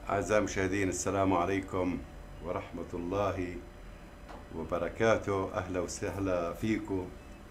أعزائي المشاهدين، السلام عليكم ورحمة الله وبركاته. أهلا وسهلا فيكم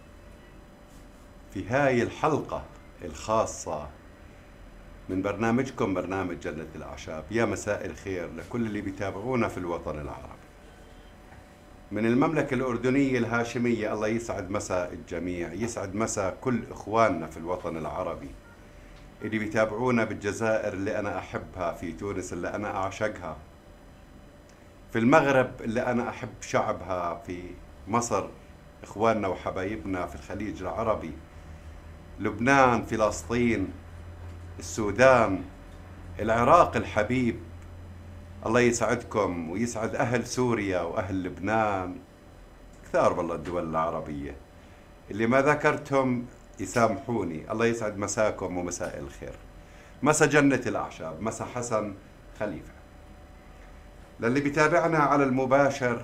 في هاي الحلقة الخاصة من برنامجكم، برنامج جنة الأعشاب. يا مساء الخير لكل اللي بيتابعونا في الوطن العربي من المملكة الأردنية الهاشمية. الله يسعد مساء الجميع، يسعد مساء كل إخواننا في الوطن العربي اللي بيتابعونا بالجزائر اللي أنا أحبها، في تونس اللي أنا أعشقها، في المغرب اللي أنا أحب شعبها، في مصر إخواننا وحبايبنا في الخليج العربي، لبنان، فلسطين، السودان، العراق الحبيب. الله يسعدكم ويسعد أهل سوريا وأهل لبنان، كثار والله الدول العربية اللي ما ذكرتهم يسامحوني. الله يسعد مساكم ومساء الخير. مسا جنة الأعشاب، مسا حسن خليفة. للي بيتابعنا على المباشر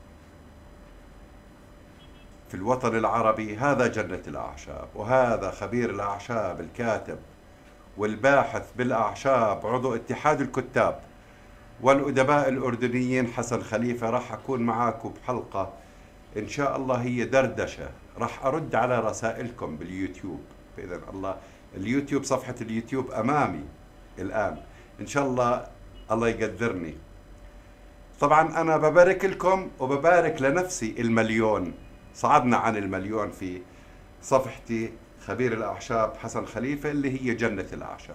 في الوطن العربي، هذا جنة الأعشاب، وهذا خبير الأعشاب الكاتب والباحث بالأعشاب، عضو اتحاد الكتاب والأدباء الأردنيين حسن خليفة. راح أكون معاكم بحلقة إن شاء الله هي دردشة، راح أرد على رسائلكم باليوتيوب بإذن الله. اليوتيوب، صفحة اليوتيوب أمامي الآن، إن شاء الله الله يقدرني. طبعا أنا ببارك لكم وببارك لنفسي المليون، صعدنا عن المليون في صفحتي خبير الأعشاب حسن خليفة اللي هي جنة الأعشاب.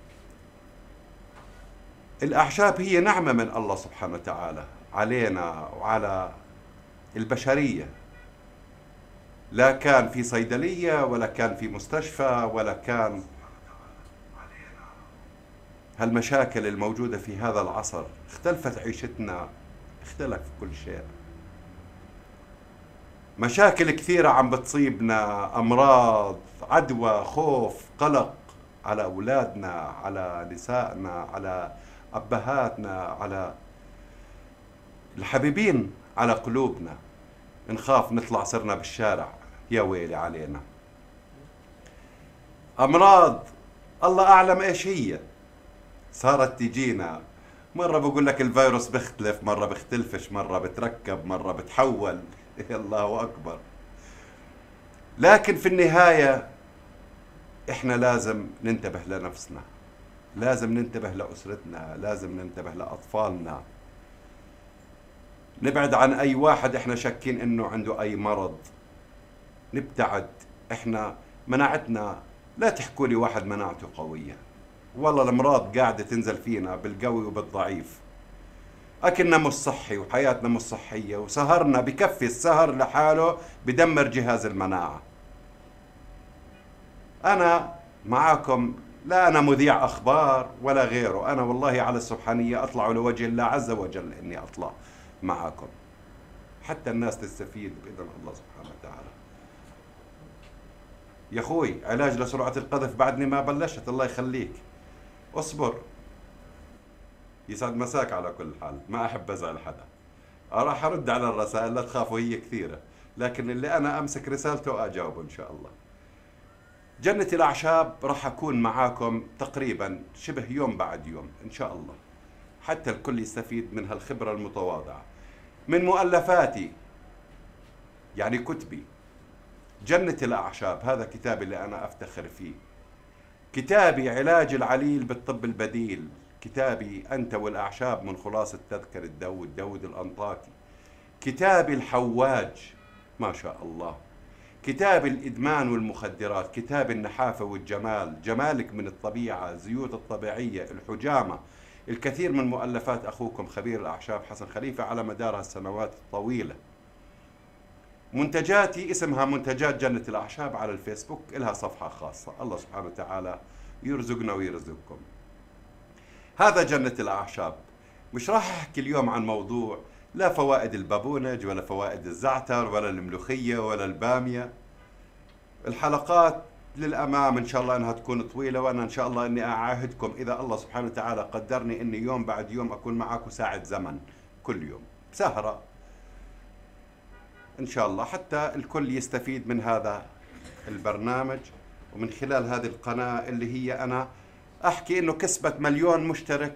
الأعشاب هي نعمة من الله سبحانه وتعالى علينا وعلى البشرية، لا كان في صيدلية ولا كان في مستشفى ولا كان هالمشاكل الموجودة في هذا العصر. اختلفت عيشتنا، اختلف كل شيء، مشاكل كثيرة عم بتصيبنا، أمراض، عدوى، خوف، قلق على أولادنا، على نسائنا، على أبهاتنا، على الحبيبين، على قلوبنا. نخاف نطلع صرنا بالشارع، يا ويلي علينا. أمراض الله أعلم إيش هي صارت تجينا، مرة بقول لك الفيروس بيختلف، مرة بيختلفش، مرة بتركب، مرة بتحول. الله أكبر. لكن في النهاية إحنا لازم ننتبه لنفسنا، لازم ننتبه لأسرتنا، لازم ننتبه لأطفالنا، نبعد عن أي واحد إحنا شاكين إنه عنده أي مرض، نبتعد. إحنا مناعتنا، لا تحكوا لي واحد مناعته قوية، والله الأمراض قاعدة تنزل فينا بالقوي وبالضعيف. أكلنا مش صحي وحياتنا مش صحية، وسهرنا بكفي السهر لحاله بدمر جهاز المناعة. أنا معاكم، لا أنا مذيع أخبار ولا غيره، أنا والله على السبحانية أطلع لوجه الله عز وجل إني أطلع معاكم حتى الناس تستفيد بإذن الله سبحانه وتعالى. يا أخوي، علاج لسرعة القذف بعدني ما بلشت، الله يخليك، اصبر. يسعد مساك على كل حال، ما أحب أزعل حدا. راح أرد على الرسائل، لا تخافوا هي كثيرة، لكن اللي أنا أمسك رسالته أجاوب إن شاء الله. جنة الأعشاب راح أكون معاكم تقريبا شبه يوم بعد يوم إن شاء الله، حتى الكل يستفيد من هالخبرة المتواضعة من مؤلفاتي، يعني كتبي. جنة الأعشاب هذا كتابي اللي أنا أفتخر فيه، كتابي علاج العليل بالطب البديل، كتابي أنت والأعشاب من خلاصة تذكرة داود الأنطاكي، كتابي الحواج ما شاء الله، كتاب الإدمان والمخدرات، كتاب النحافة والجمال، جمالك من الطبيعة، زيوت الطبيعية، الحجامة، الكثير من مؤلفات أخوكم خبير الأعشاب حسن خليفة على مدار السنوات الطويلة. منتجاتي اسمها منتجات جنة الأعشاب على الفيسبوك، إلها صفحة خاصة. الله سبحانه وتعالى يرزقنا ويرزقكم. هذا جنة الأعشاب. مش راح أحكي اليوم عن موضوع لا فوائد البابونج ولا فوائد الزعتر ولا الملوخية ولا البامية. الحلقات للأمام إن شاء الله أنها تكون طويلة، وأنا إن شاء الله أني أعاهدكم إذا الله سبحانه وتعالى قدرني أني يوم بعد يوم أكون معاكم ساعة زمن كل يوم سهرة إن شاء الله، حتى الكل يستفيد من هذا البرنامج ومن خلال هذه القناة اللي هي أنا أحكي إنه كسبت 1,000,000 مشترك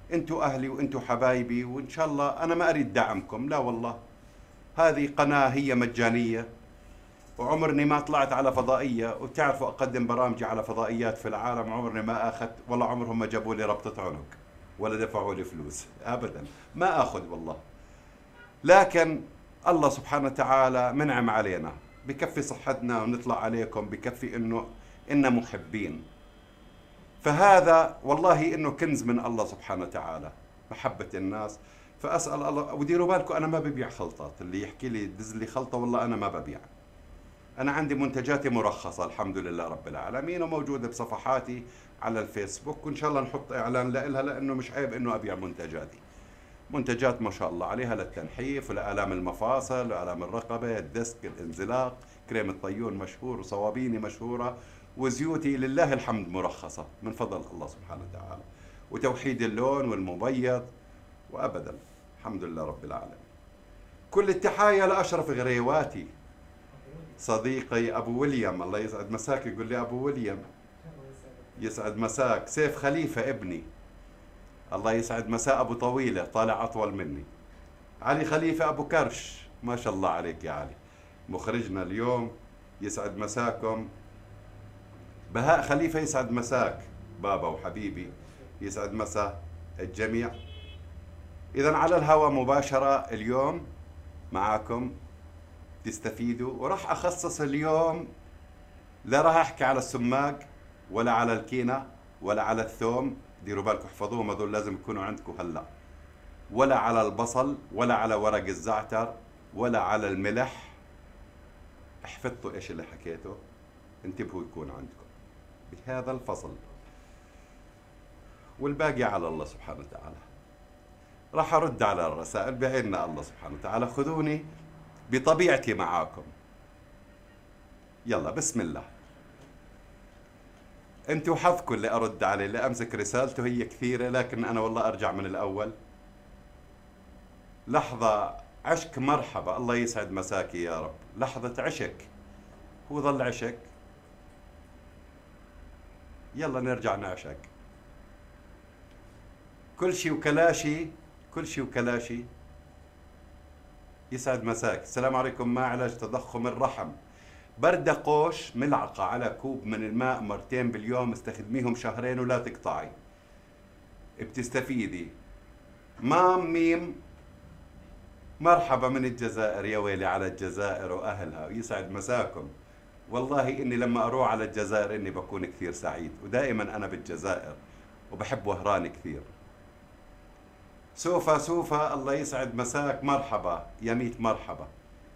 انتوا اهلي وانتوا حبايبي، وان شاء الله انا ما اريد دعمكم، لا والله. هذه قناة هي مجانية، وعمرني ما طلعت على فضائية، وتعرفوا اقدم برامجي على فضائيات في العالم، عمرني ما اخذت، والله عمرهم ما جابوا لي ربطة عنق ولا دفعوا لي فلوس ابدا، ما اخذ والله. لكن الله سبحانه وتعالى منعم علينا، بكفي صحتنا ونطلع عليكم، بكفي انه إن محبين. فهذا والله انه كنز من الله سبحانه وتعالى، محبة الناس. فاسأل الله، وديروا بالكم انا ما ببيع خلطات، اللي يحكي لي دز لي خلطة والله انا ما ببيع. انا عندي منتجاتي مرخصة الحمد لله رب العالمين، وموجودة بصفحاتي على الفيسبوك، وان شاء الله نحط اعلان لها، لانه مش عيب انه ابيع منتجاتي. منتجات ما شاء الله عليها للتنحيف ولآلام المفاصل وآلام الرقبة، الديسك، الانزلاق، كريم الطيون مشهور، وصوابيني مشهورة، وزيوتي لله الحمد مرخصة من فضل الله سبحانه وتعالى، وتوحيد اللون والمبيض، وأبدا الحمد لله رب العالمين. كل التحايا لأشرف غريواتي، صديقي أبو ويليام، الله يسعد مساك، يقول لي أبو ويليام يسعد مساك. سيف خليفة ابني، الله يسعد مساء أبو طويلة، طالع أطول مني. علي خليفة أبو كرش، ما شاء الله عليك يا علي، مخرجنا اليوم، يسعد مساكم. بهاء خليفة يسعد مساك بابا وحبيبي، يسعد مساء الجميع. إذا على الهواء مباشرة اليوم معاكم تستفيدوا، وراح أخصص اليوم، لا راح أحكي على السماق ولا على الكينة ولا على الثوم، ديروا بالكم احفظوهم هذول لازم يكونوا عندكم هلا، ولا على البصل ولا على ورق الزعتر ولا على الملح. احفظتوا ايش اللي حكيته، انتبهوا يكون عندكم بهذا الفصل، والباقي على الله سبحانه وتعالى. راح ارد على الرسائل بعيننا الله سبحانه وتعالى، خذوني بطبيعتي معاكم. يلا بسم الله. انتوا حظكم اللي ارد عليه، اللي امسك رسالته هي كثيرة، لكن انا والله ارجع من الاول. لحظة عشق، مرحبا، الله يسعد مساكي يا رب. لحظة عشق، هو ظل عشق، يلا نرجع نعشق. كل شي وكلاشي، كل شي وكلاشي. يسعد مساك. السلام عليكم. ما علاج تضخم الرحم؟ بردقوش ملعقة على كوب من الماء مرتين باليوم، استخدميهم شهرين ولا تقطعي، بتستفيدي. مام ميم، مرحبا من الجزائر، يا ويلي على الجزائر وأهلها، يسعد مساكم. والله إني لما أروح على الجزائر إني بكون كثير سعيد، ودائما أنا بالجزائر وبحب وهران كثير. سوفا سوفا، الله يسعد مساك، مرحبا يا ميت مرحبا.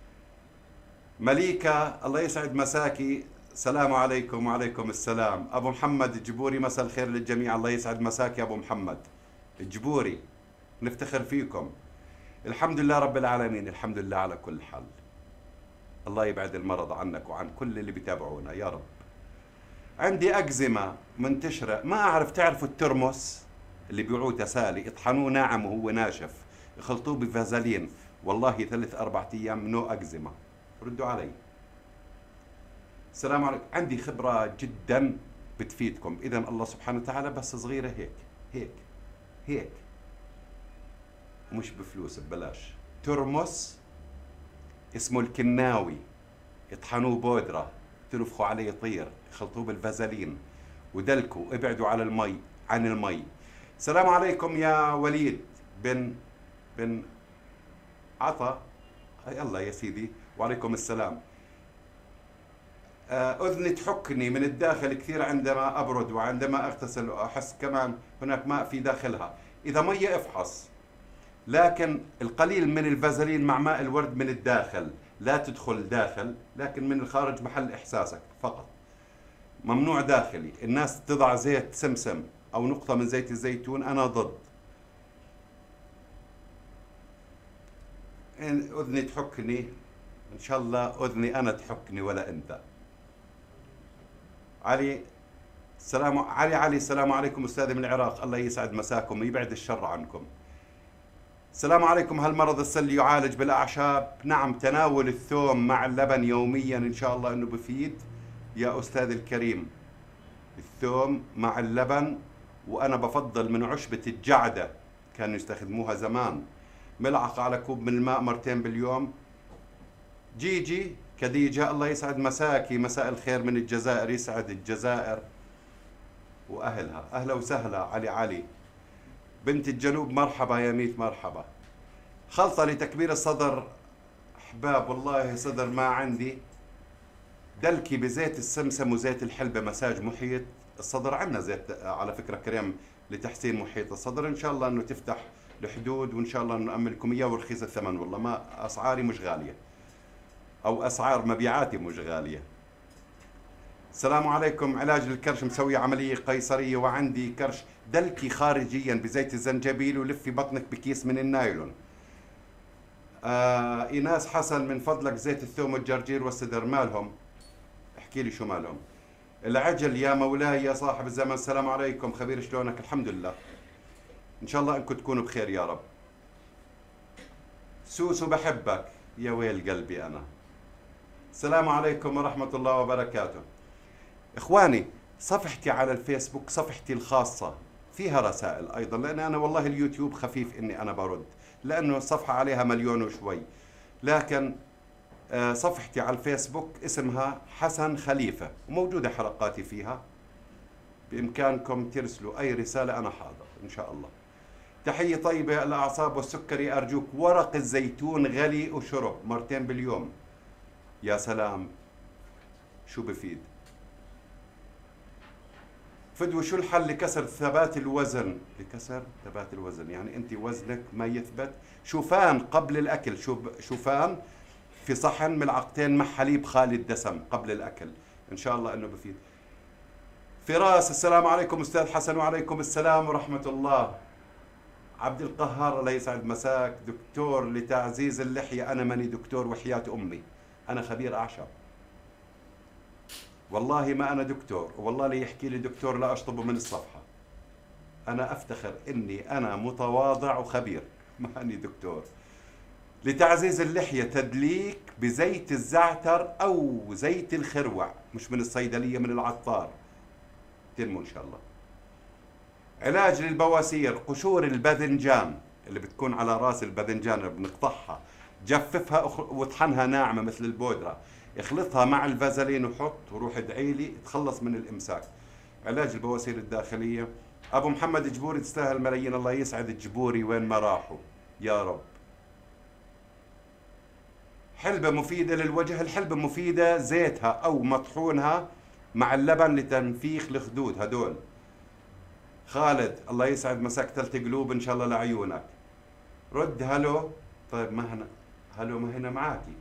مليكة، الله يسعد مساكي، السلام عليكم. وعليكم السلام. أبو محمد الجبوري، مساء الخير للجميع، الله يسعد مساك يا أبو محمد الجبوري، نفتخر فيكم. الحمد لله رب العالمين، الحمد لله على كل حال. الله يبعد المرض عنك وعن كل اللي بيتابعونا يا رب. عندي أكزيما منتشرة، ما أعرف، تعرفوا الترمس اللي بيعوه تسالي، اطحنوه ناعم وهو ناشف، يخلطوه بفازلين، والله 3-4 أيام نو أكزيما. ردوا علي. السلام عليكم. عندي خبرة جدا بتفيدكم، إذا الله سبحانه وتعالى بس صغيرة هيك هيك هيك، مش بفلوس، ببلاش. ترمس اسمه الكناوي، اطحنوه بودرة، تنفخوا عليه يطير، خلطوه بالفازلين، ودلكوا، ابعدوا على المي، عن المي. السلام عليكم يا وليد بن عطا، يلا يا سيدي. وعليكم السلام. أذني تحكني من الداخل كثير عندما أبرد، وعندما أغتسل وأحس كمان هناك ماء في داخلها. إذا مية افحص، لكن القليل من الفازلين مع ماء الورد من الداخل، لا تدخل داخل، لكن من الخارج محل إحساسك فقط، ممنوع داخلي. الناس تضع زيت سمسم أو نقطة من زيت الزيتون، أنا ضد. أذني تحكني، إن شاء الله أذني أنا تحكني ولا أنت. علي علي السلام عليكم أستاذي من العراق، الله يسعد مساكم ويبعد الشر عنكم. السلام عليكم. هل مرض السل يعالج بالأعشاب؟ نعم، تناول الثوم مع اللبن يوميا إن شاء الله أنه بفيد يا أستاذ الكريم. الثوم مع اللبن، وأنا بفضل من عشبة الجعدة كانوا يستخدموها زمان، ملعقة على كوب من الماء مرتين باليوم. جيجي خديجة الله يسعد مساكي، مساء الخير من الجزائر، يسعد الجزائر وأهلها. أهلا وسهلا. علي بنت الجنوب، مرحبا يا ميت مرحبا. خلطة لتكبير الصدر أحباب، والله صدر ما عندي. دلكي بزيت السمسم وزيت الحلبة، مساج محيط الصدر. عندنا زيت على فكرة كريم لتحسين محيط الصدر، إن شاء الله أنه تفتح الحدود، وإن شاء الله أنه نأمن لكم إياه ورخيص الثمن. والله ما أسعاري مش غالية، أو أسعار مبيعاتي مش غالية. السلام عليكم. علاج للكرش، مسوي عملية قيصرية وعندي كرش. دلكي خارجيا بزيت الزنجبيل ولفي بطنك بكيس من النايلون. إيناس حسن، من فضلك زيت الثوم والجرجير والسدر مالهم؟ احكي لي شو مالهم. العجل يا مولاي يا صاحب الزمن، السلام عليكم. خبير شلونك؟ الحمد لله، إن شاء الله أنكم تكونوا بخير يا رب. سوسو بحبك يا ويل قلبي أنا. السلام عليكم ورحمة الله وبركاته. إخواني، صفحتي على الفيسبوك صفحتي الخاصة فيها رسائل أيضا، لأن أنا والله اليوتيوب خفيف إني أنا برد، لأنه الصفحة عليها 1,000,000 وشوي. لكن صفحتي على الفيسبوك اسمها حسن خليفة، وموجودة حلقاتي فيها، بإمكانكم ترسلوا أي رسالة، أنا حاضر إن شاء الله. تحية طيبة. الأعصاب والسكري أرجوك ورق الزيتون غلي وشرب مرتين باليوم. يا سلام، شو بفيد. فدوى، شو الحل لكسر ثبات الوزن؟ لكسر ثبات الوزن يعني أنت وزنك ما يثبت. شوفان قبل الأكل، شوفان في صحن، ملعقتين مع حليب خالي الدسم قبل الأكل، إن شاء الله أنه بفيد. فراس، السلام عليكم أستاذ حسن. وعليكم السلام ورحمة الله. عبد القهار، الله يسعد مساك. دكتور لتعزيز اللحية. أنا ماني دكتور وحياة أمي، أنا خبير أعشاب، والله ما أنا دكتور، والله اللي يحكي لي دكتور لا أشطبه من الصفحة. أنا أفتخر إني أنا متواضع وخبير، ماني دكتور. لتعزيز اللحية تدليك بزيت الزعتر أو زيت الخروع، مش من الصيدلية، من العطار، تنمو إن شاء الله. علاج للبواسير، قشور الباذنجان اللي بتكون على راس الباذنجان اللي بنقطعها، جففها واطحنها ناعمة مثل البودرة، اخلطها مع الفازلين وحط، وروح ادعي لي تخلص من الإمساك. علاج البواسير الداخلية. أبو محمد جبوري، تستاهل ملايين، الله يسعد الجبوري وين ما راحوا يا رب. حلبة مفيدة للوجه، الحلبة مفيدة زيتها أو مطحونها مع اللبن لتنفيخ الخدود هدول. خالد، الله يسعد مساك، 3 قلوب إن شاء الله لعيونك. رد هلو. طيب ما هنا هلو، ما هنا معاكي.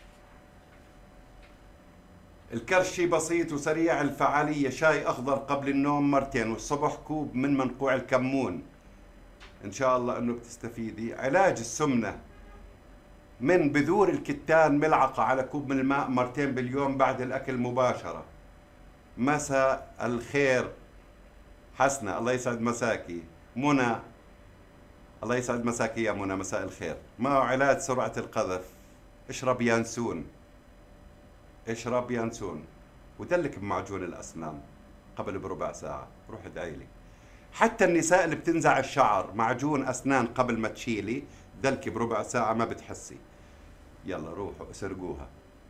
الكرش شي بسيط وسريع الفعالية، شاي أخضر قبل النوم مرتين، والصبح كوب من منقوع الكمون، إن شاء الله أنه بتستفيدي. علاج السمنة، من بذور الكتان ملعقة على كوب من الماء مرتين باليوم بعد الأكل مباشرة. مساء الخير حسنة، الله يسعد مساكي. منى، الله يسعد مساكي يا منى، مساء الخير. معه علاج سرعة القذف، اشرب يانسون، اشرب يانسون، ودلك بمعجون الأسنان قبل بربع ساعة، روح ادعي لي. حتى النساء اللي بتنزع الشعر، معجون أسنان قبل ما تشيلي، دلكي بربع ساعة ما بتحسي. يلا روحوا اسرقوها.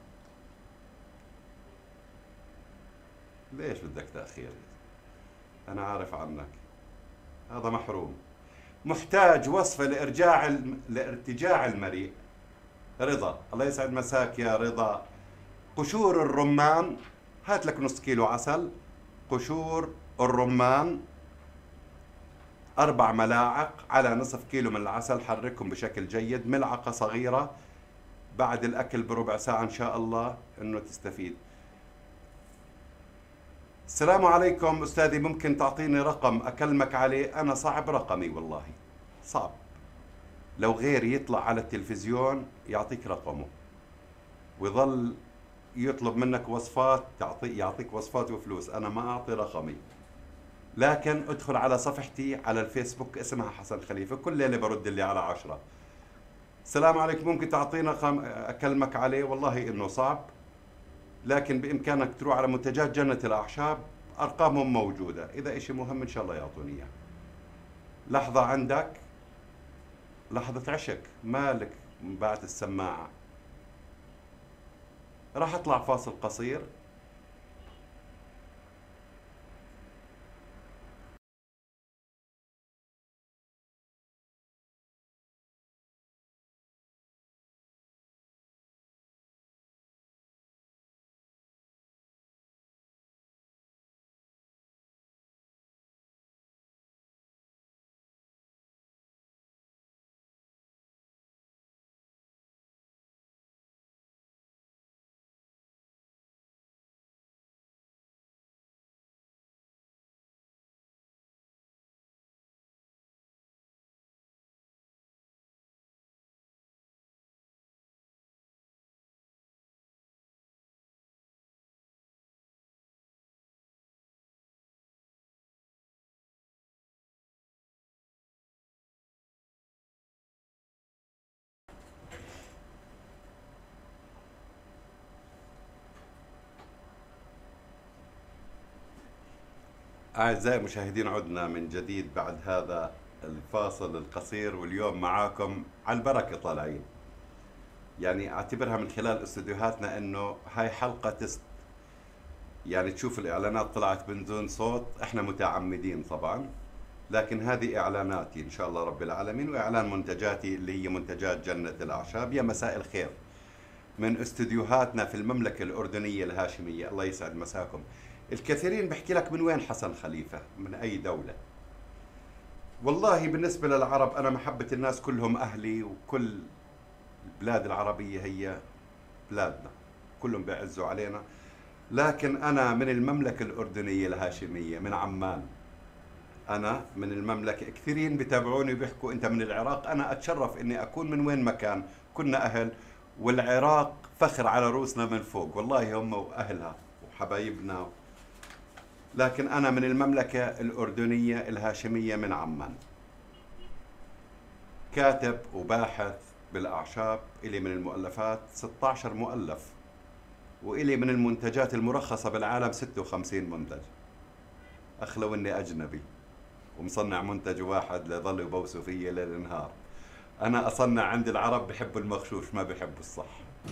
ليش بدك تأخير؟ أنا عارف عنك، هذا محروم. محتاج وصفة لارتجاع المريء. رضا، الله يسعد مساك يا رضا. قشور الرمان، هات لك نص كيلو عسل. قشور الرمان 4 ملاعق على نصف كيلو من العسل، حركهم بشكل جيد، ملعقة صغيرة بعد الأكل بربع ساعة، إن شاء الله إنه تستفيد. السلام عليكم أستاذي، ممكن تعطيني رقم أكلمك عليه؟ أنا صعب رقمي والله، صعب. لو غيري يطلع على التلفزيون يعطيك رقمه ويظل يطلب منك وصفات، يعطيك وصفات وفلوس، أنا ما أعطي رقمي. لكن ادخل على صفحتي على الفيسبوك اسمها حسن خليفة، كل ليلة برد لي على 10. السلام عليكم، ممكن تعطينا رقم أكلمك عليه؟ والله إنه صعب، لكن بإمكانك تروح على منتجات جنة الأعشاب، أرقامهم موجودة، إذا إشي مهم إن شاء الله يعطوني إياه. لحظة عندك، لحظة عشق مالك بعد السماعة. راح اطلع فاصل قصير. أعزائي المشاهدين، عدنا من جديد بعد هذا الفاصل القصير، واليوم معاكم على البركة طالعين. يعني اعتبرها من خلال استديوهاتنا انه هاي حلقة تست. يعني تشوف الاعلانات طلعت من دون صوت، احنا متعمدين طبعا، لكن هذه اعلاناتي ان شاء الله رب العالمين، واعلان منتجاتي اللي هي منتجات جنة الاعشاب. يا مساء الخير من استديوهاتنا في المملكة الأردنية الهاشمية. الله يسعد مساكم. الكثيرين بحكي لك من وين حسن خليفة، من أي دولة. والله بالنسبة للعرب أنا محبة الناس كلهم أهلي، وكل البلاد العربية هي بلادنا، كلهم بيعزوا علينا. لكن أنا من المملكة الأردنية الهاشمية، من عمان. أنا من المملكة. كثيرين بتابعوني وبيحكوا أنت من العراق. أنا أتشرف إني أكون من وين ما كان، كنا أهل، والعراق فخر على رؤوسنا من فوق، والله هم وأهلها وحبايبنا. لكن أنا من المملكة الأردنية الهاشمية من عمان، كاتب وباحث بالأعشاب. إلي من المؤلفات 16 مؤلف، وإلي من المنتجات المرخصة بالعالم 56 منتج. أخلو إني أجنبي ومصنع منتج واحد لظل يبوسوا فيه ليل نهار. أنا أصنع عند العرب بحبوا المغشوش، ما بحبوا الصح.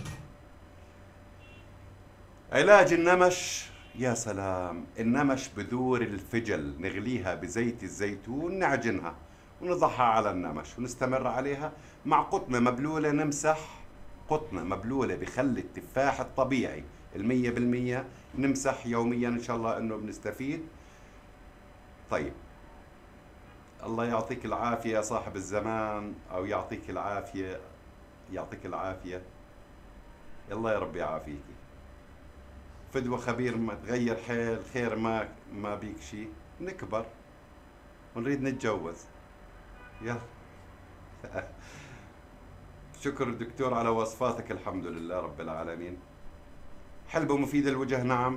علاج النمش، يا سلام. النمش بذور الفجل نغليها بزيت الزيتون، نعجنها ونضعها على النمش ونستمر عليها مع قطنة مبلولة. نمسح قطنة مبلولة بخل التفاح الطبيعي 100%، نمسح يوميا إن شاء الله إنه بنستفيد. طيب، الله يعطيك العافية يا صاحب الزمان، أو يعطيك العافية، يعطيك العافية. الله يا رب يعافيك. فدوى خبير ما تغير حيل خير، ما بيك شي. نكبر ونريد نتجوز، يلا. شكر الدكتور على وصفاتك، الحمد لله رب العالمين. حلبة مفيدة للوجه، نعم.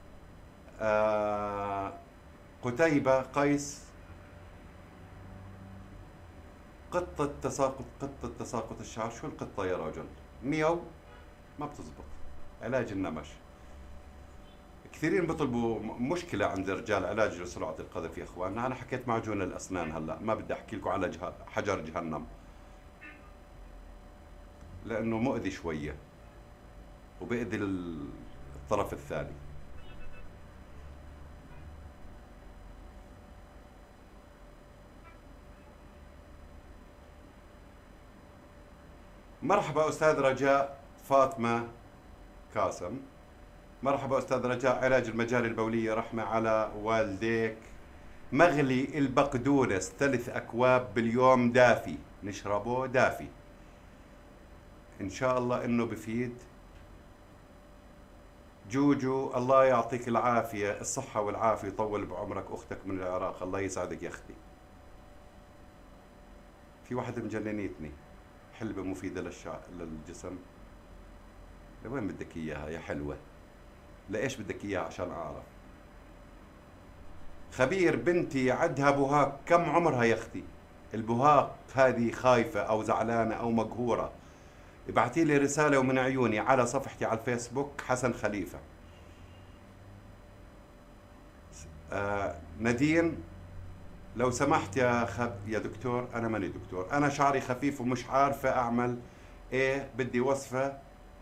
قتيبة قيس، قطة تساقط الشعر. شو القطة يا رجل؟ ميو ما بتزبط. علاج النمش. كثيرين بيطلبوا، مشكلة عند الرجال علاج لسرعة القذف يا اخواننا. انا حكيت معجون الاسنان، هلا ما بدي احكي لكم على حجر جهنم، لانه مؤذي شوية وبيأذي الطرف الثاني. مرحبا أستاذ رجاء فاطمة قاسم. مرحبا أستاذ رجاء. علاج المجاري البولية، رحمة على والديك. مغلي البقدونس 3 أكواب باليوم دافي، نشربه دافي، إن شاء الله إنه بفيد. جوجو، الله يعطيك العافية، الصحة والعافية، يطول بعمرك. أختك من العراق، الله يسعدك يا أختي. في واحدة مجننيتني، حلبة مفيدة للجسم. لوين بدك إياها يا حلوة؟ لإيش بدك إياها عشان أعرف؟ خبير، بنتي عندها بهاق. كم عمرها يا أختي؟ البهاق هذه خايفة أو زعلانة أو مقهورة، ابعتي لي رسالة ومن عيوني على صفحتي على الفيسبوك حسن خليفة. نادين، لو سمحت يا دكتور، انا ماني دكتور، انا شعري خفيف ومش عارفة اعمل ايه، بدي وصفة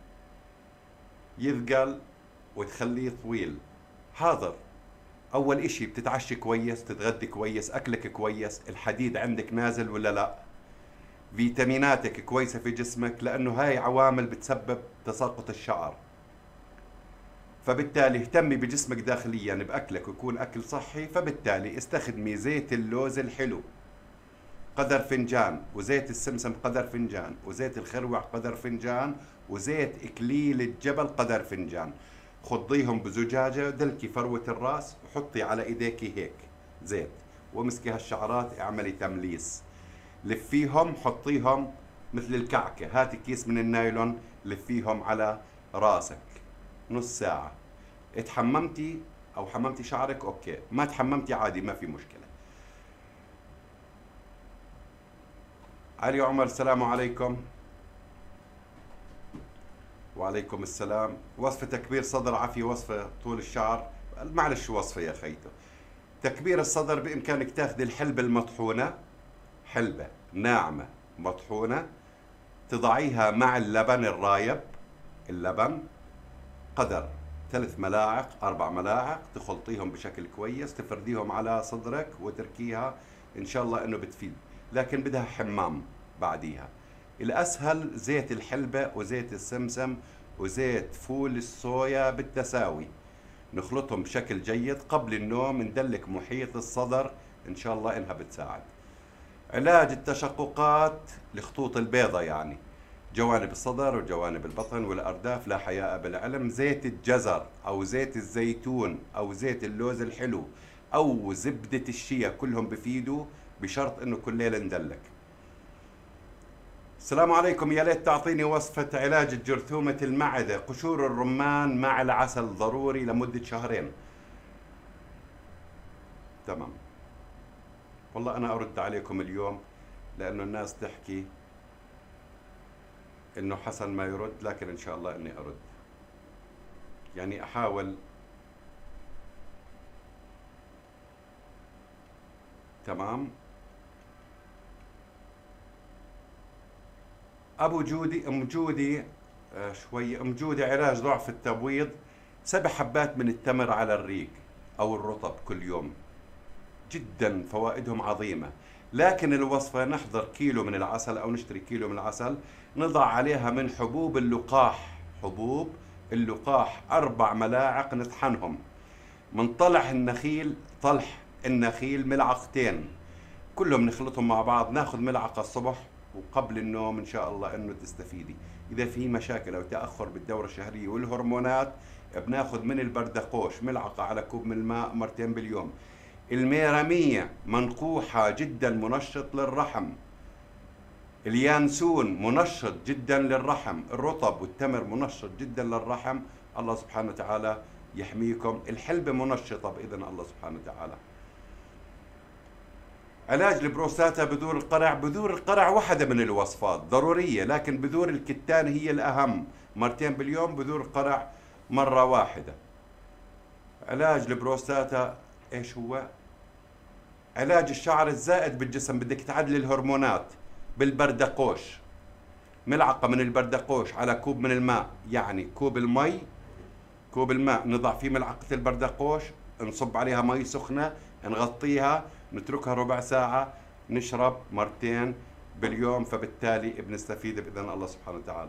يثقل وتخليه طويل. حاضر. اول اشي بتتعشي كويس، تتغدي كويس، اكلك كويس، الحديد عندك نازل ولا لا، فيتاميناتك كويسة في جسمك، لانه هاي عوامل بتسبب تساقط الشعر. فبالتالي اهتمي بجسمك داخليا، باكلك ويكون اكل صحي، فبالتالي استخدمي زيت اللوز الحلو قدر فنجان، وزيت السمسم قدر فنجان، وزيت الخروع قدر فنجان، وزيت اكليل الجبل قدر فنجان. خضيهم بزجاجة، دلكي فروة الراس وحطي على ايديك هيك زيت، وامسكي هالشعرات، اعملي تمليس، لفيهم، حطيهم مثل الكعكة، هاتي كيس من النايلون، لفيهم على راسك نص ساعة. اتحممتي او حممتي شعرك اوكي، ما تحممتي عادي، ما في مشكلة. علي عمر، السلام عليكم. وعليكم السلام. وصفة تكبير صدر عافية، وصفة طول الشعر، معلش وصفة يا خيتو. تكبير الصدر بإمكانك تاخذ الحلبة المطحونة، حلبة ناعمة مطحونة، تضعيها مع اللبن الرايب، اللبن قدر 3 ملاعق 4 ملاعق، تخلطيهم بشكل كويس، تفرديهم على صدرك وتركيها، إن شاء الله إنه بتفيد، لكن بدها حمام بعديها. الأسهل زيت الحلبة وزيت السمسم وزيت فول الصويا بالتساوي، نخلطهم بشكل جيد قبل النوم، ندلك محيط الصدر، إن شاء الله إنها بتساعد. علاج التشققات، الخطوط البيضاء يعني، جوانب الصدر وجوانب البطن والأرداف، لا حياء بالعلم، زيت الجزر أو زيت الزيتون أو زيت اللوز الحلو أو زبدة الشيا، كلهم بفيدوا، بشرط إنه كل ليلة ندلك. السلام عليكم. يا ليت تعطيني وصفة علاج جرثومة المعدة، قشور الرمان مع العسل ضروري لمدة 2 شهر. تمام. والله أنا أرد عليكم اليوم، لأنه الناس تحكي إنه حسن ما يرد، لكن إن شاء الله إني أرد، يعني أحاول. تمام. أبو جودي، أم جودي، شوي، أم جودي، علاج ضعف التبويض، 7 حبات من التمر على الريق أو الرطب كل يوم، جدا فوائدهم عظيمة. لكن الوصفة نحضر كيلو من العسل أو نشتري كيلو من العسل، نضع عليها من حبوب اللقاح، حبوب اللقاح 4 ملاعق، نطحنهم من طلح النخيل، طلح النخيل ملعقتين، كلهم نخلطهم مع بعض، ناخذ ملعقة الصبح وقبل النوم، إن شاء الله إنه تستفيدي. إذا في مشاكل أو تأخر بالدورة الشهرية والهرمونات، بناخذ من البردقوش ملعقة على كوب من الماء مرتين باليوم. الميرمية منقوحة جدا، منشط للرحم. اليانسون منشط جدا للرحم. الرطب والتمر منشط جدا للرحم. الله سبحانه وتعالى يحميكم. الحلبة منشطة بإذن الله سبحانه وتعالى. علاج البروستاتا، بذور القرع. بذور القرع واحدة من الوصفات ضرورية، لكن بذور الكتان هي الأهم، مرتين باليوم، بذور القرع مرة واحدة. علاج البروستاتا ايش هو؟ علاج الشعر الزائد بالجسم، بدك تعدل الهرمونات بالبردقوش، ملعقة من البردقوش على كوب من الماء، يعني كوب المي، كوب الماء نضع فيه ملعقة البردقوش، نصب عليها مي سخنة، نغطيها، نتركها ربع ساعة، نشرب مرتين باليوم، فبالتالي بنستفيد بإذن الله سبحانه وتعالى.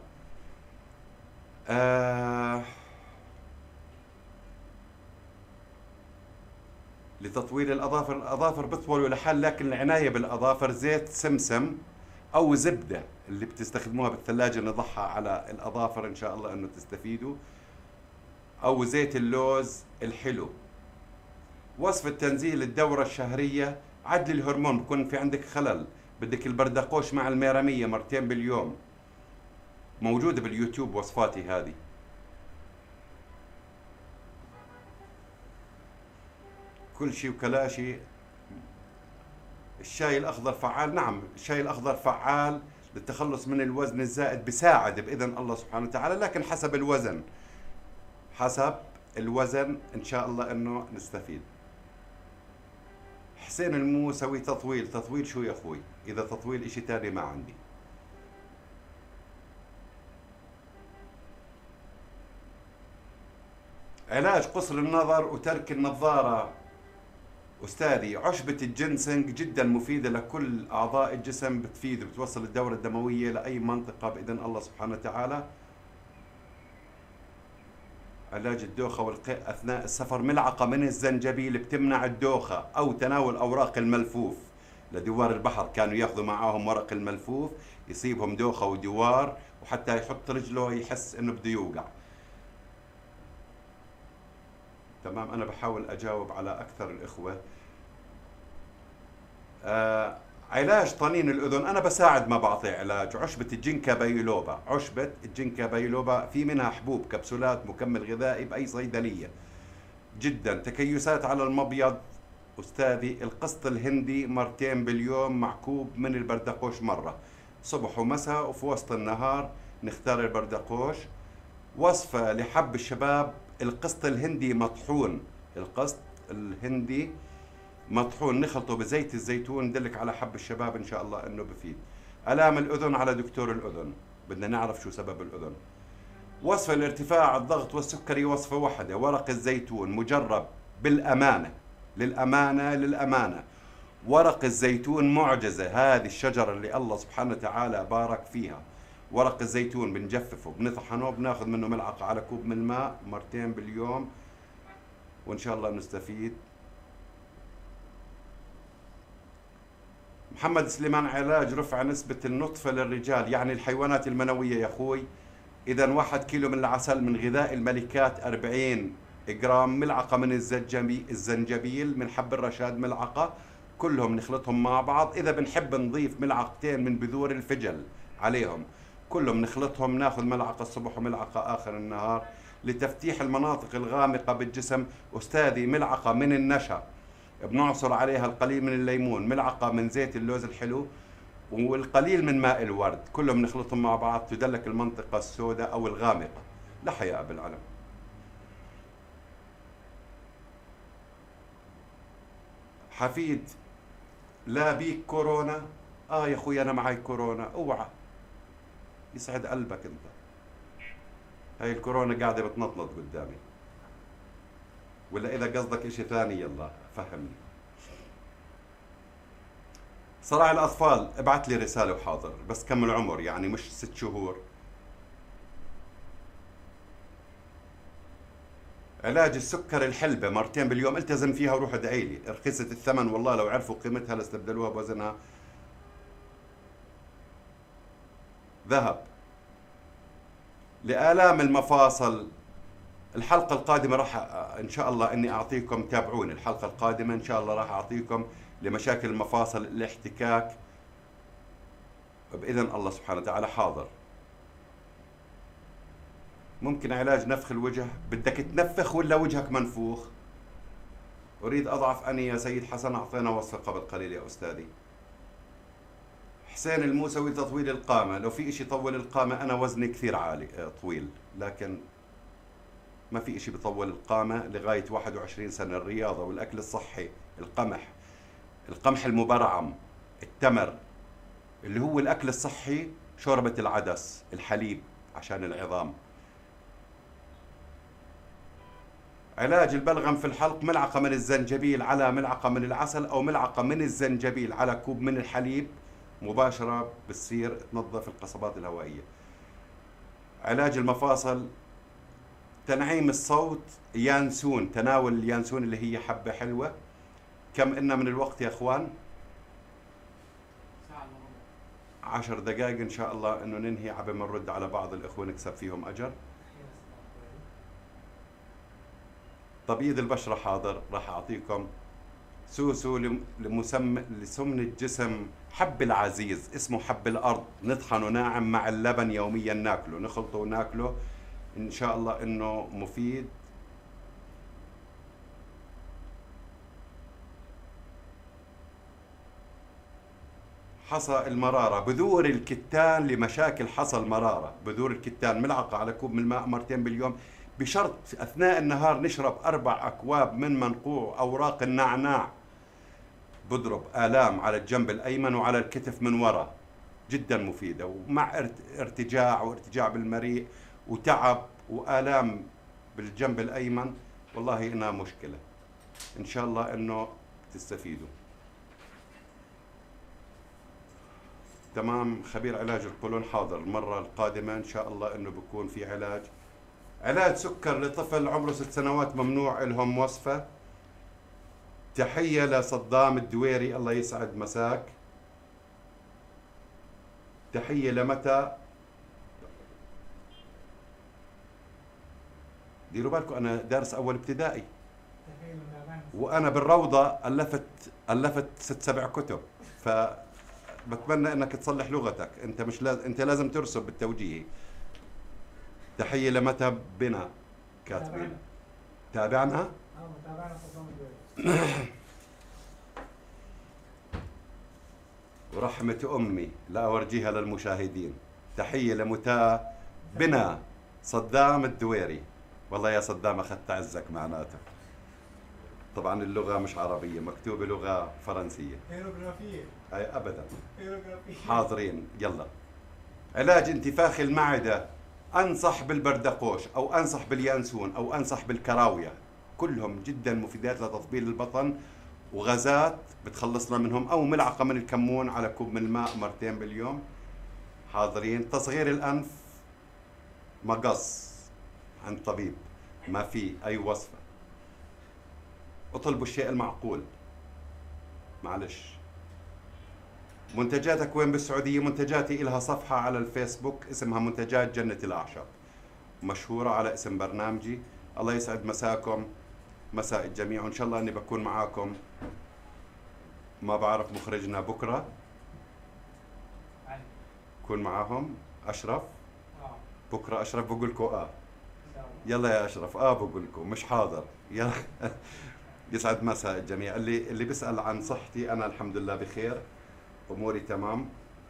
لتطويل الأظافر، الأظافر بطولوا لحال، لكن العناية بالأظافر، زيت سمسم أو زبدة اللي بتستخدموها بالثلاجة نضعها على الأظافر، إن شاء الله إنه تستفيدوا، أو زيت اللوز الحلو. وصفة تنزيل الدورة الشهرية، عدل الهرمون، بكون في عندك خلل، بدك البردقوش مع الميرمية مرتين باليوم، موجودة باليوتيوب وصفاتي هذه. كل شيء وكلا شيء. الشاي الأخضر فعال، نعم الشاي الأخضر فعال للتخلص من الوزن الزائد، بساعد بإذن الله سبحانه وتعالى، لكن حسب الوزن، حسب الوزن إن شاء الله إنه نستفيد. حسين الموسوي تطويل. تطويل شو يا اخوي؟ اذا تطويل اشي تاني ما عندي. علاج قصر النظر وترك النظارة أستاذي، عشبة الجنسنج جدا مفيدة لكل أعضاء الجسم، بتفيد بتوصل الدورة الدموية لأي منطقة بإذن الله سبحانه وتعالى. علاج الدوخة والقيء أثناء السفر، ملعقة من الزنجبيل بتمنع الدوخة، أو تناول أوراق الملفوف. لدوار البحر كانوا ياخذوا معاهم ورق الملفوف، يصيبهم دوخة ودوار، وحتى يحط رجله يحس إنه بده يوقع. تمام، أنا بحاول أجاوب على أكثر الإخوة. علاج طنين الأذن أنا بساعد، ما بعطي علاج. عشبة الجينكا بايلوبا، عشبة الجينكا بايلوبا في منها حبوب كبسولات مكمل غذائي بأي صيدلية. جدا تكيسات على المبيض أستاذي، القسط الهندي مرتين باليوم مع كوب من البردقوش مرة، صبح ومساء وفي وسط النهار نختار البردقوش. وصفة لحب الشباب، القسط الهندي مطحون، القسط الهندي مطحون نخلطه بزيت الزيتون، ندلك على حب الشباب ان شاء الله انه بفيد. الام الاذن على دكتور الاذن، بدنا نعرف شو سبب الاذن. وصفة لارتفاع الضغط والسكري، وصفة واحدة، ورق الزيتون مجرب بالامانة، للامانة ورق الزيتون معجزة، هذه الشجرة اللي الله سبحانه وتعالى بارك فيها. ورق الزيتون بنجففه بنطحنه، بناخذ منه ملعقة على كوب من الماء مرتين باليوم، وإن شاء الله نستفيد. محمد سليمان، علاج رفع نسبة النطفة للرجال، يعني الحيوانات المنوية يا أخوي. إذا 1 كيلو من العسل، من غذاء الملكات 40 جرام، ملعقة من الزنجبيل، من حب الرشاد ملعقة، كلهم نخلطهم مع بعض. إذا بنحب نضيف ملعقتين من بذور الفجل عليهم، كلهم نخلطهم، ناخذ ملعقة الصبح وملعقة آخر النهار لتفتيح المناطق الغامقة بالجسم. أستاذي ملعقة من النشا، بنعصر عليها القليل من الليمون، ملعقة من زيت اللوز الحلو، والقليل من ماء الورد، كلهم نخلطهم مع بعض، تدلك المنطقة السوداء أو الغامقة. لا حياء بالعلم. حفيد، لا بيك كورونا؟ يا اخوي انا معي كورونا، اوعى، يسعد قلبك انت. هاي الكورونا قاعدة بتنطنط قدامي، ولا اذا قصدك اشي ثاني يلا فهمني. صراع الاطفال، ابعت لي رسالة وحاضر، بس كم العمر يعني مش 6 شهور. علاج السكر الحلبة مرتين باليوم، التزم فيها وروح ادعي لي، رخيصة الثمن والله، لو عرفوا قيمتها لاستبدلوها بوزنها ذهب. لآلام المفاصل، الحلقة القادمة راح إن شاء الله إني أعطيكم، تابعوني الحلقة القادمة إن شاء الله راح أعطيكم لمشاكل المفاصل، الاحتكاك بإذن الله سبحانه وتعالى. حاضر. ممكن علاج نفخ الوجه، بدك تنفخ ولا وجهك منفوخ؟ أريد أضعف أني يا سيد حسن، أعطينا وصفة قبل قليل يا أستاذي. حسين الموسوي، تطويل القامة، لو في إشي طول القامة، أنا وزني كثير عالي طويل، لكن ما في إشي بطول القامة لغاية 21 سنة. الرياضة والأكل الصحي، القمح المبرعم، التمر اللي هو الأكل الصحي، شوربة العدس، الحليب عشان العظام. علاج البلغم في الحلق، ملعقة من الزنجبيل على ملعقة من العسل، أو ملعقة من الزنجبيل على كوب من الحليب مباشرة، بتصير تنظف القصبات الهوائية. علاج المفاصل، تنعيم الصوت، يانسون، تناول اليانسون اللي هي حبة حلوة. كم إلنا من الوقت يا أخوان؟ 10 دقائق إن شاء الله إنه ننهي، عبر ما نرد على بعض الإخوة نكسب فيهم أجر. تبييض البشرة، حاضر، راح أعطيكم سوسو لسمن الجسم، حب العزيز اسمه حب الأرض، نطحنه ناعم مع اللبن يوميا، ناكله، نخلطه وناكله إن شاء الله إنه مفيد. حصى المرارة، بذور الكتان لمشاكل حصى المرارة، بذور الكتان ملعقة على كوب من الماء مرتين باليوم، بشرط أثناء النهار نشرب 4 أكواب من منقوع أوراق النعناع. بضرب آلام على الجنب الأيمن وعلى الكتف من وراء، جدا مفيدة، ومع وارتجاع بالمريء وتعب وآلام بالجنب الأيمن، والله إنها مشكلة. إن شاء الله إنه تستفيدوا. تمام. خبير علاج القولون حاضر المرة القادمة إن شاء الله إنه بكون في علاج سكر لطفل عمره 6 سنوات ممنوع لهم وصفة. تحية لصدام الدويري، الله يسعد مساك. تحية لمتى. ديروا بالكم أنا دارس أول ابتدائي، وأنا بالروضة ألفت 6-7 كتب، فبتمنى أنك تصلح لغتك. أنت مش أنت لازم ترسب بالتوجيه. تحية لمتى بنا كاتبين. تابعنا. متابعنا صدام الدويري. ورحمة أمي لا أورجيها للمشاهدين. تحية بنا صدام الدويري. والله يا صدام أخذت عزك معناته. طبعا اللغة مش عربية، مكتوبة لغة فرنسية. هيروغرافية. أي أبدا. هيروغرافية. حاضرين. يلا. علاج انتفاخ المعدة، أنصح بالبردقوش أو أنصح باليانسون أو أنصح بالكراوية، كلهم جدا مفيدات لتطبيل البطن وغازات بتخلصنا منهم، أو ملعقة من الكمون على كوب من الماء مرتين باليوم. حاضرين. تصغير الأنف، مقص عند طبيب، ما في أي وصفة. اطلبوا الشيء المعقول. معلش. منتجاتك وين بالسعودية؟ منتجاتي إلها صفحة على الفيسبوك اسمها منتجات جنة الأعشاب، مشهورة على اسم برنامجي. الله يسعد مساكم، مساء الجميع، وإن شاء الله أني بكون معاكم. ما بعرف مخرجنا بكرة كون معاهم. أشرف بكرة. أشرف بقول لكم يلا يا أشرف بقول لكم مش حاضر. يلا. يسعد مساء الجميع. اللي بيسأل عن صحتي، أنا الحمد لله بخير، أموري تمام.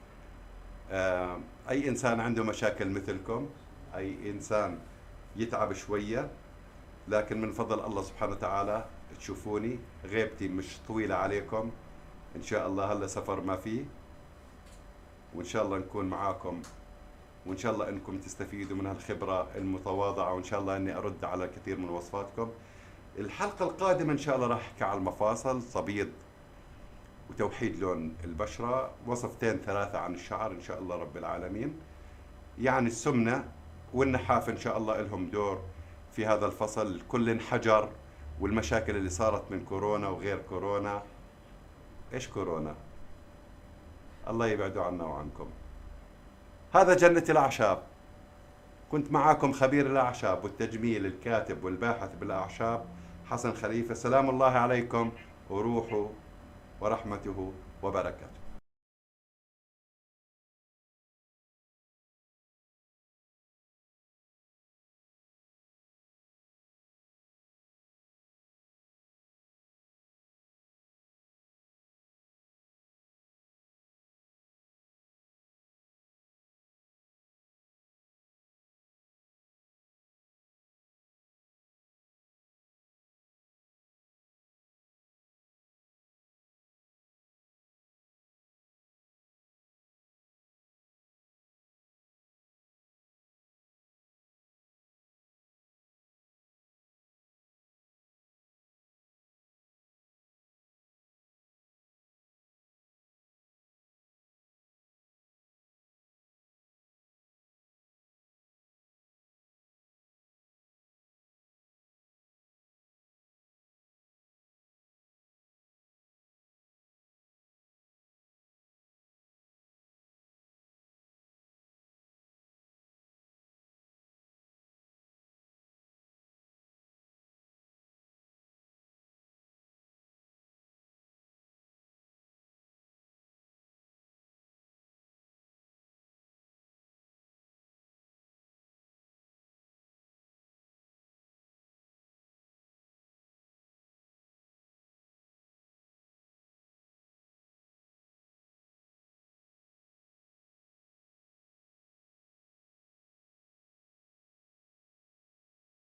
أي إنسان عنده مشاكل مثلكم، أي إنسان يتعب شوية، لكن من فضل الله سبحانه وتعالى تشوفوني غيبتي مش طويلة عليكم إن شاء الله. هلا سفر ما فيه، وإن شاء الله نكون معاكم، وإن شاء الله إنكم تستفيدوا من هالخبرة المتواضعة، وإن شاء الله إني أرد على كثير من وصفاتكم. الحلقة القادمة إن شاء الله راح أحكي على المفاصل، تبييض وتوحيد لون البشرة، وصفتين 3 عن الشعر إن شاء الله رب العالمين. يعني السمنة والنحاف إن شاء الله لهم دور في هذا الفصل. كل انحجر، والمشاكل اللي صارت من كورونا وغير كورونا. إيش كورونا؟ الله يبعده عنا وعنكم. هذا جنة الأعشاب، كنت معاكم خبير الأعشاب والتجميل الكاتب والباحث بالأعشاب حسن خليفة. سلام الله عليكم وروحه ورحمته وبركاته.